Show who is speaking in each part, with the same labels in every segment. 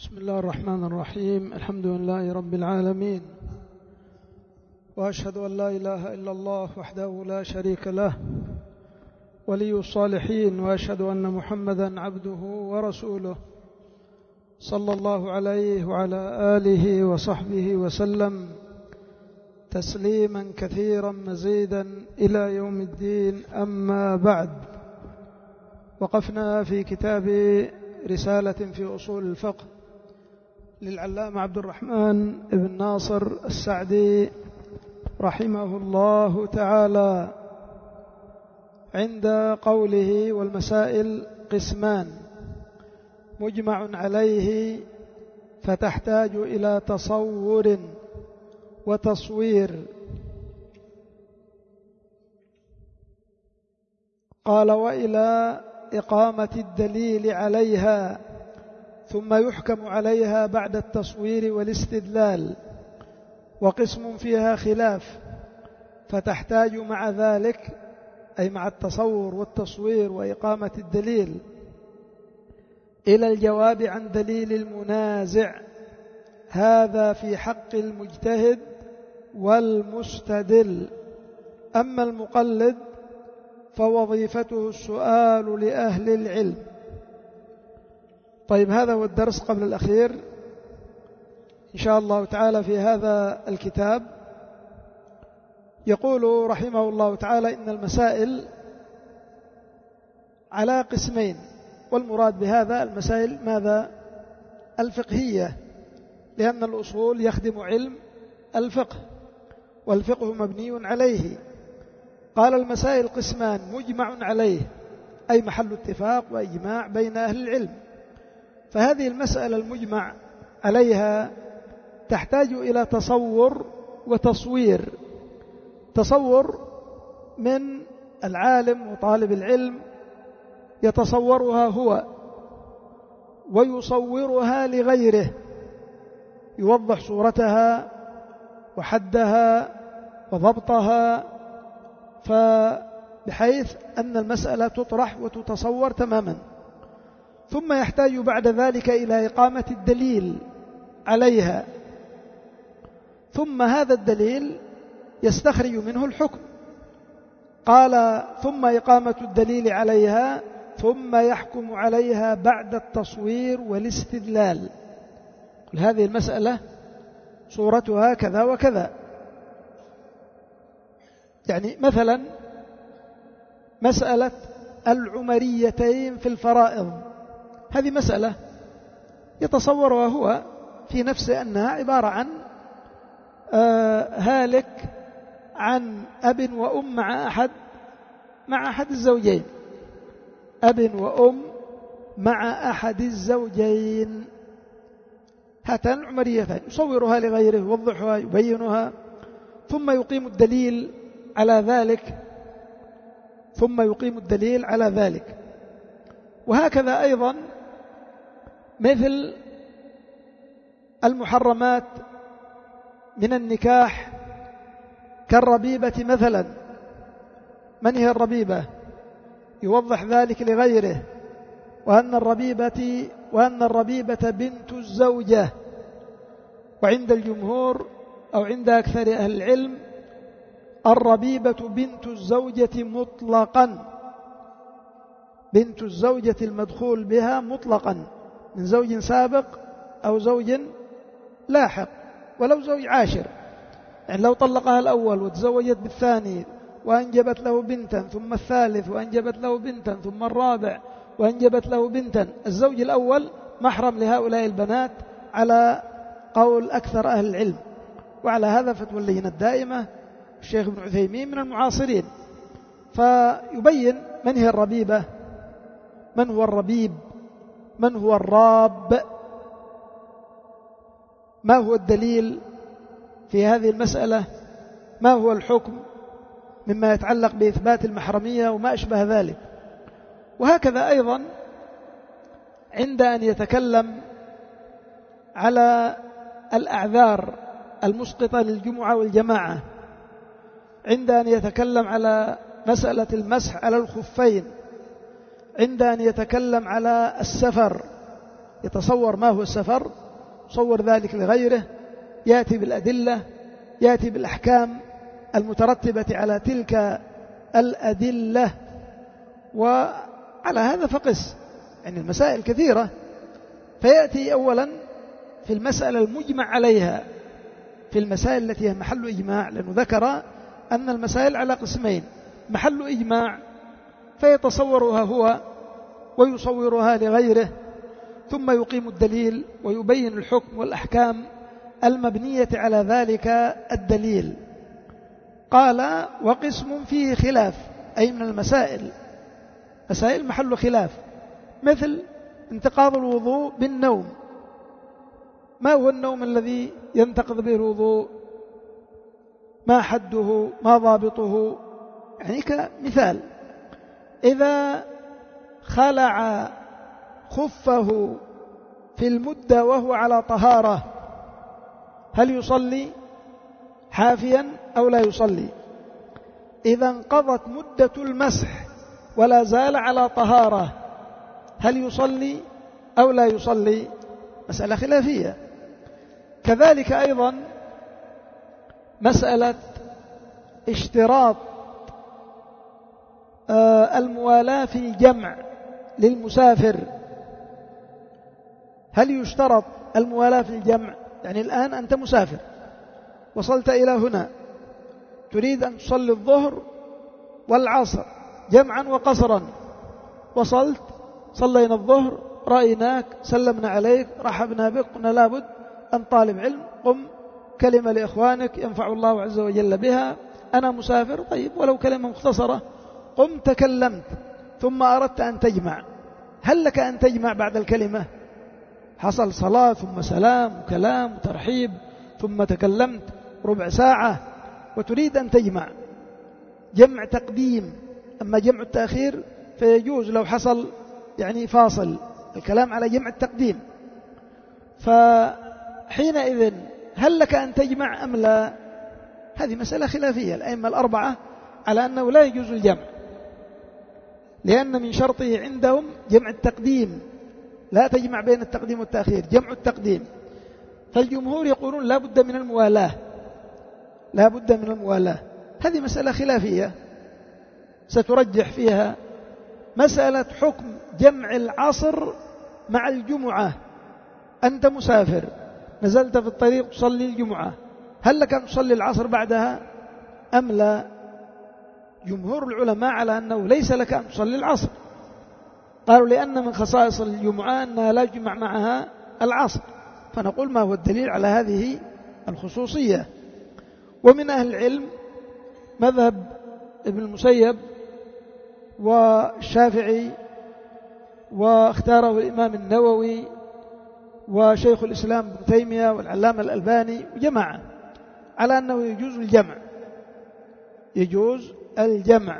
Speaker 1: بسم الله الرحمن الرحيم. الحمد لله رب العالمين، وأشهد أن لا إله إلا الله وحده لا شريك له ولي الصالحين، وأشهد أن محمدا عبده ورسوله صلى الله عليه وعلى آله وصحبه وسلم تسليما كثيرا مزيدا إلى يوم الدين. أما بعد، وقفنا في كتاب رسالة في أصول الفقه للعلامة عبد الرحمن بن ناصر السعدي رحمه الله تعالى عند قوله: والمسائل قسمان مجمع عليه فتحتاج إلى تصور وتصوير. قال: وإلى إقامة الدليل عليها ثم يحكم عليها بعد التصوير والاستدلال، وقسم فيها خلاف فتحتاج مع ذلك، أي مع التصور والتصوير وإقامة الدليل، إلى الجواب عن دليل المنازع. هذا في حق المجتهد والمستدل. أما المقلد فوظيفته السؤال لأهل العلم. طيب، هذا هو الدرس قبل الأخير إن شاء الله تعالى في هذا الكتاب. يقول رحمه الله تعالى: إن المسائل على قسمين، والمراد بهذا المسائل ماذا؟ الفقهية، لأن الأصول يخدم علم الفقه، والفقه مبني عليه. قال: المسائل قسمان مجمع عليه، أي محل اتفاق وإجماع بين أهل العلم. فهذه المسألة المجمع عليها تحتاج إلى تصور وتصوير. تصور من العالم وطالب العلم يتصورها هو ويصورها لغيره، يوضح صورتها وحدها وضبطها، فبحيث أن المسألة تطرح وتتصور تماما. ثم يحتاج بعد ذلك إلى إقامة الدليل عليها، ثم هذا الدليل يستخرج منه الحكم. قال: ثم إقامة الدليل عليها ثم يحكم عليها بعد التصوير والاستدلال. هذه المسألة صورتها كذا وكذا. يعني مثلا مسألة العمريتين في الفرائض، هذه مسألة يتصورها هو في نفسه أنها عبارة عن هالك عن أب وأم مع أحد الزوجين، أب وأم مع أحد الزوجين، هاتان العمريتان، يصورها لغيره، يوضحها، يبينها، ثم يقيم الدليل على ذلك. وهكذا أيضا مثل المحرمات من النكاح كالربيبة مثلا. من هي الربيبة؟ يوضح ذلك لغيره، وأن الربيبة بنت الزوجة. وعند الجمهور أو عند أكثر أهل العلم الربيبة بنت الزوجة مطلقا، بنت الزوجة المدخول بها مطلقا، من زوج سابق أو زوج لاحق، ولو زوج عاشر. يعني لو طلقها الأول وتزوجت بالثاني وأنجبت له بنتا، ثم الثالث وأنجبت له بنتا، ثم الرابع وأنجبت له بنتا، الزوج الأول محرم لهؤلاء البنات على قول أكثر أهل العلم. وعلى هذا فتوى اللجنة الدائمة الشيخ ابن عثيمين من المعاصرين، فيبين من هي الربيبة، من هو الربيب، من هو الراب، ما هو الدليل في هذه المسألة، ما هو الحكم مما يتعلق بإثبات المحرمية وما أشبه ذلك. وهكذا أيضا عند أن يتكلم على الأعذار المسقطة للجمعة والجماعة، عند أن يتكلم على مسألة المسح على الخفين، عند أن يتكلم على السفر، يتصور ما هو السفر، يصور ذلك لغيره، يأتي بالأدلة، يأتي بالأحكام المترتبة على تلك الأدلة. وعلى هذا فقس، يعني المسائل كثيرة، فيأتي أولا في المسألة المجمع عليها، في المسائل التي هي محل إجماع، لأنه ذكر أن المسائل على قسمين: محل إجماع فيتصورها هو ويصورها لغيره، ثم يقيم الدليل ويبين الحكم والأحكام المبنية على ذلك الدليل. قال: وقسم فيه خلاف، أي من المسائل، مسائل محل خلاف، مثل انتقاض الوضوء بالنوم. ما هو النوم الذي ينتقض به الوضوء؟ ما حده؟ ما ضابطه؟ يعني كمثال: إذا خلع خفه في المدة وهو على طهارة، هل يصلي حافيا أو لا يصلي؟ إذا انقضت مدة المسح ولا زال على طهارة، هل يصلي أو لا يصلي؟ مسألة خلافية. كذلك أيضا مسألة اشتراط الموالاة في الجمع للمسافر، هل يشترط الموالاة في الجمع؟ يعني الآن أنت مسافر، وصلت إلى هنا، تريد أن تصلي الظهر والعصر جمعا وقصرا، وصلت، صلينا الظهر، رأيناك، سلمنا عليك، رحبنا بك، قلنا لابد أن طالب علم، قم، كلمة لإخوانك ينفع الله عز وجل بها، أنا مسافر، طيب ولو كلمة مختصرة، قم تكلمت، ثم أردت أن تجمع، هل لك أن تجمع بعد الكلمة؟ حصل صلاة ثم سلام وكلام وترحيب، ثم تكلمت ربع ساعة وتريد أن تجمع، جمع تقديم. أما جمع التأخير فيجوز لو حصل يعني فاصل، الكلام على جمع التقديم. فحينئذ هل لك أن تجمع أم لا؟ هذه مسألة خلافية، الأئمة الأربعة على أنه لا يجوز الجمع، لأن من شرطه عندهم جمع التقديم، لا تجمع بين التقديم والتأخير، جمع التقديم. فالجمهور يقولون لا بد من الموالاة، لا بد من الموالاة. هذه مسألة خلافية سترجح فيها مسألة حكم جمع العصر مع الجمعة. أنت مسافر، نزلت في الطريق تصلي الجمعة، هل لك أن تصلي العصر بعدها أم لا؟ جمهور العلماء على أنه ليس لك أن تصلي العصر، قالوا لأن من خصائص الجمعة أنها لا يجمع معها العصر. فنقول ما هو الدليل على هذه الخصوصية؟ ومن أهل العلم مذهب ابن المسيب والشافعي، واختاره الإمام النووي وشيخ الإسلام ابن تيمية والعلامة الألباني وجماعة، على أنه يجوز الجمع، يجوز الجمع.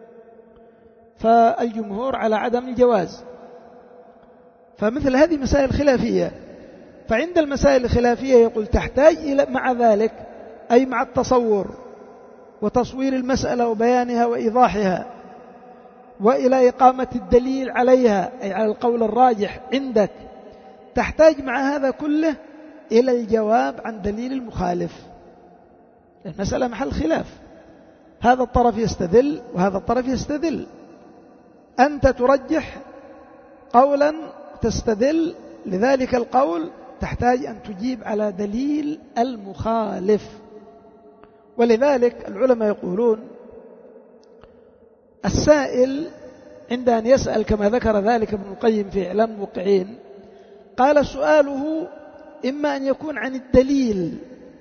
Speaker 1: فالجمهور على عدم الجواز. فمثل هذه مسائل خلافية. فعند المسائل الخلافية يقول تحتاج إلى مع ذلك، أي مع التصور وتصوير المسألة وبيانها وإيضاحها، وإلى إقامة الدليل عليها، أي على القول الراجح عندك، تحتاج مع هذا كله إلى الجواب عن دليل المخالف. المسألة محل خلاف، هذا الطرف يستدل وهذا الطرف يستدل، أنت ترجح قولا تستدل لذلك القول، تحتاج أن تجيب على دليل المخالف. ولذلك العلماء يقولون السائل عند أن يسأل، كما ذكر ذلك ابن القيم في إعلام الموقعين، قال سؤاله إما أن يكون عن الدليل،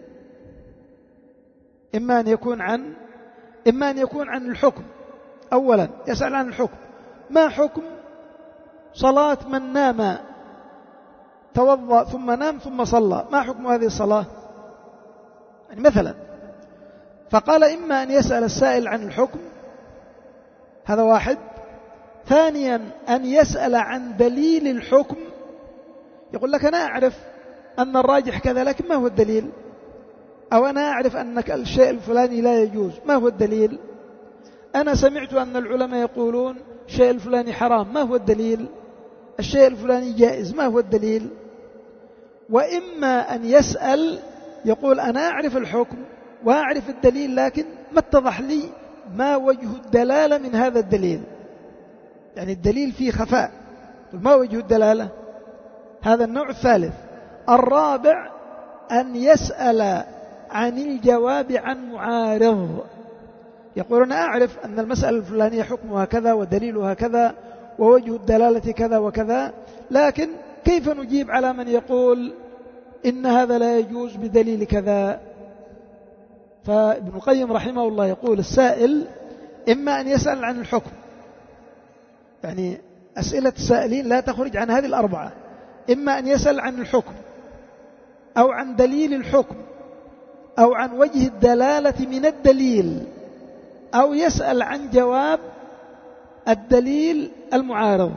Speaker 1: إما أن يكون عن الحكم. أولا يسأل عن الحكم، ما حكم صلاة من نام، توضأ ثم نام ثم صلى، ما حكم هذه الصلاة؟ يعني مثلا، فقال إما أن يسأل السائل عن الحكم، هذا واحد. ثانيا أن يسأل عن دليل الحكم، يقول لك أنا أعرف أن الراجح كذا، لكن ما هو الدليل؟ أو أنا أعرف أنك الشيء الفلاني لا يجوز، ما هو الدليل؟ أنا سمعت أن العلماء يقولون الشيء الفلاني حرام، ما هو الدليل؟ الشيء الفلاني جائز، ما هو الدليل؟ وإما أن يسأل يقول أنا أعرف الحكم وأعرف الدليل، لكن ما اتضح لي ما وجه الدلالة من هذا الدليل، يعني الدليل فيه خفاء، ما وجه الدلالة؟ هذا النوع الثالث. الرابع أن يسأل عن الجواب عن معارض، يقول أنا أعرف أن المسألة الفلانية حكمها كذا ودليلها كذا ووجه الدلالة كذا وكذا، لكن كيف نجيب على من يقول إن هذا لا يجوز بدليل كذا؟ فابن القيم رحمه الله يقول السائل إما أن يسأل عن الحكم، يعني أسئلة السائلين لا تخرج عن هذه الأربعة، إما أن يسأل عن الحكم أو عن دليل الحكم أو عن وجه الدلالة من الدليل، أو يسأل عن جواب الدليل المعارض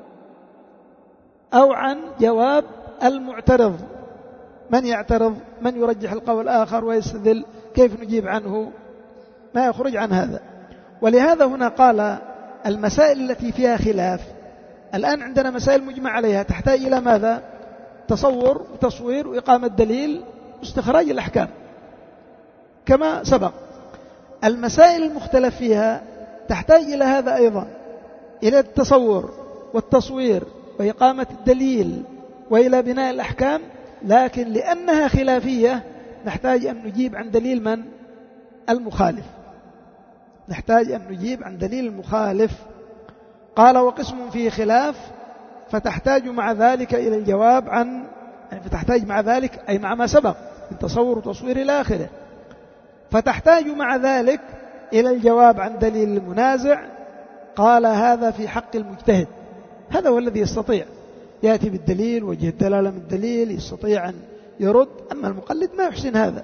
Speaker 1: أو عن جواب المعترض، من يعترض، من يرجح القول الآخر ويستدل، كيف نجيب عنه؟ ما يخرج عن هذا. ولهذا هنا قال المسائل التي فيها خلاف، الآن عندنا مسائل مجمع عليها تحتاج إلى ماذا؟ تصور وتصوير وإقامة دليل واستخراج الأحكام كما سبق. المسائل المختلف فيها تحتاج إلى هذا أيضا، إلى التصور والتصوير وإقامة الدليل وإلى بناء الأحكام، لكن لأنها خلافية نحتاج أن نجيب عن دليل من؟ المخالف، نحتاج أن نجيب عن دليل المخالف. قال وقسم فيه خلاف فتحتاج مع ذلك إلى الجواب عن، يعني فتحتاج مع ذلك أي مع ما سبق من تصور وتصوير إلى آخره، فتحتاج مع ذلك إلى الجواب عن دليل المنازع. قال هذا في حق المجتهد، هذا هو الذي يستطيع يأتي بالدليل وجه الدلالة من الدليل، يستطيع أن يرد، أما المقلد ما يحسن هذا.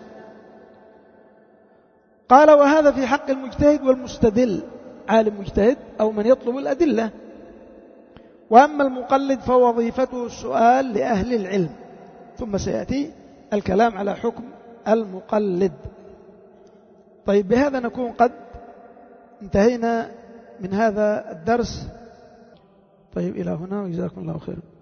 Speaker 1: قال وهذا في حق المجتهد والمستدل، عالم مجتهد أو من يطلب الأدلة. وأما المقلد فوظيفته السؤال لأهل العلم، ثم سيأتي الكلام على حكم المقلد. طيب بهذا نكون قد انتهينا من هذا الدرس. طيب إلى هنا وجزاكم الله خيرا.